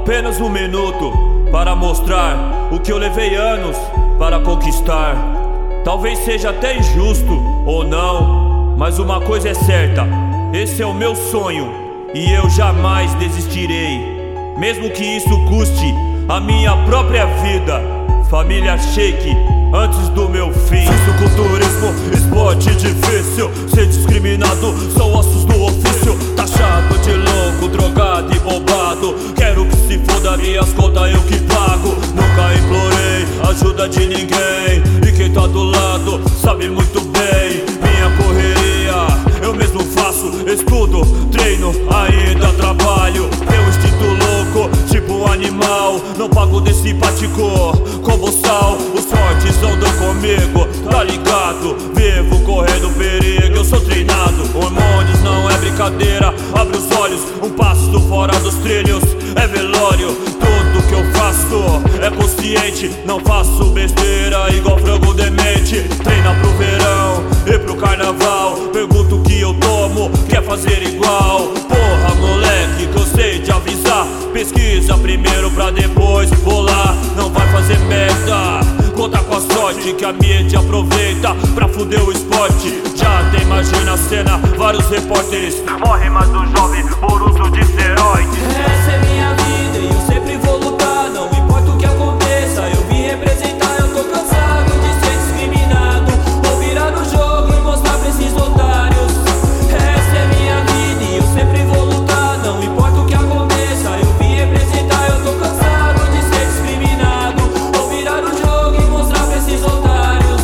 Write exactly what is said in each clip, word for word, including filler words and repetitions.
Apenas um minuto para mostrar o que eu levei anos para conquistar. Talvez seja até injusto ou não, mas uma coisa é certa: esse é o meu sonho e eu jamais desistirei, mesmo que isso custe a minha própria vida. Família Shake, antes do meu fim. Fisiculturismo, esporte difícil. Ser discriminado são ossos do ofício. Taxado de louco, drogado e bombado. Quero que se foda, minhas contas eu que pago. Nunca implorei ajuda de ninguém, e quem tá do lado sabe muito bem. Minha correria eu mesmo faço. Estudo, treino, ainda trabalho. Meu instinto louco, tipo um animal. Não pago de simpático como sal. Os fortes andam comigo, tá ligado? Vivo correndo perigo, eu sou treinado. Hormônios não é brincadeira, abre os olhos. Um passo fora dos trilhos é velório. Tudo que eu faço é consciente. Não faço besteira igual frango demente. Treina pro verão e pro carnaval. Pergunto o que eu tomo, quer fazer igual? Porra moleque, cansei de avisar. Pesquisa primeiro pra depois bolar. Não vai fazer merda, conta com a sorte que a mídia aproveita pra fuder o esporte. Já até imagina a cena, vários repórteres morrem mais do jovem por uso de esteroides. Essa é minha vida e eu sempre vou lutar. Não importa o que aconteça, eu vim representar. Eu tô cansado de ser discriminado. Vou virar no jogo e mostrar pra esses otários. Essa é minha vida e eu sempre vou lutar. Não importa o que aconteça, eu vim representar. Eu tô cansado de ser discriminado. Vou virar no jogo e mostrar pra esses otários.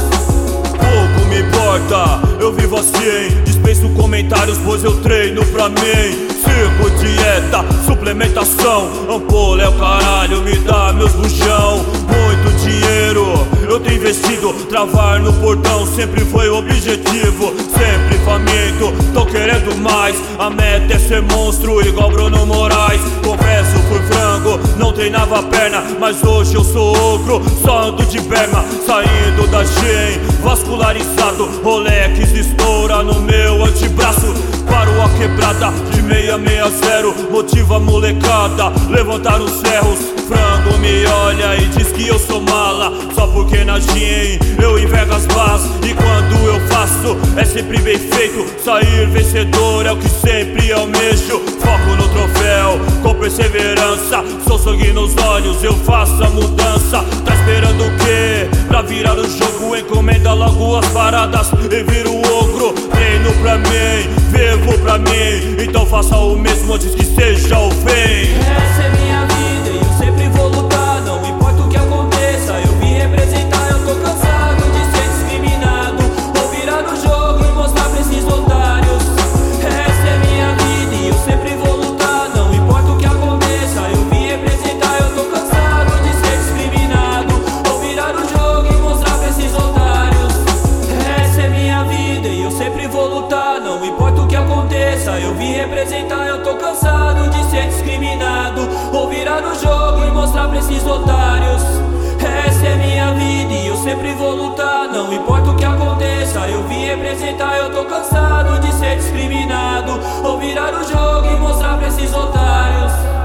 Pouco me importa, eu vivo assim. Dispenso comentários, pois eu treino pra mim. Sigo dieta, suplementação. Ampola é o caralho, me dá meus bujão. Muito dinheiro eu tenho investido. Travar no portão sempre foi o objetivo. Sempre faminto, tô querendo mais. A meta é ser monstro igual Bruno Moraes. Confesso, fui frango, não treinava a perna, mas hoje eu sou ogro, só ando de berma. Saindo da Gen, vascularizado. Rolex estoura no meu antebraço. Paro a quebrada de meia meia zero. Motiva a molecada, levantar os ferros. Frango me olha e diz que eu sou mala, só porque na Gen eu envergo as bases. E quando eu faço é sempre bem feito. Sair vencedor é o que sempre almejo. Foco no troféu, com perseverança. Sou sangue nos olhos, eu faço a mudança. Tá esperando o quê? Pra virar o jogo, encomenda logo as paradas e vira o ogro. Treino pra mim, vivo pra mim, então faça o mesmo antes que seja o fim. Essa é minha vida e eu sempre vou lutar. Não importa o que aconteça, eu vim representar. Eu tô cansado de ser discriminado. Vou virar no jogo e mostrar pra esses otários. Essa é minha vida e eu sempre vou lutar. Não importa o que aconteça, eu vim representar. Eu tô cansado de ser discriminado. Vou virar no jogo e mostrar pra esses otários. Essa é minha vida e eu sempre vou lutar. Não importa o que aconteça, eu vim representar. Eu tô cansado de ser discriminado. Vou virar no jogo e mostrar pra esses otários. Essa é minha vida e eu sempre vou lutar. Não importa o que aconteça, eu vim representar. Eu tô cansado de ser discriminado. Vou virar no jogo e mostrar pra esses otários.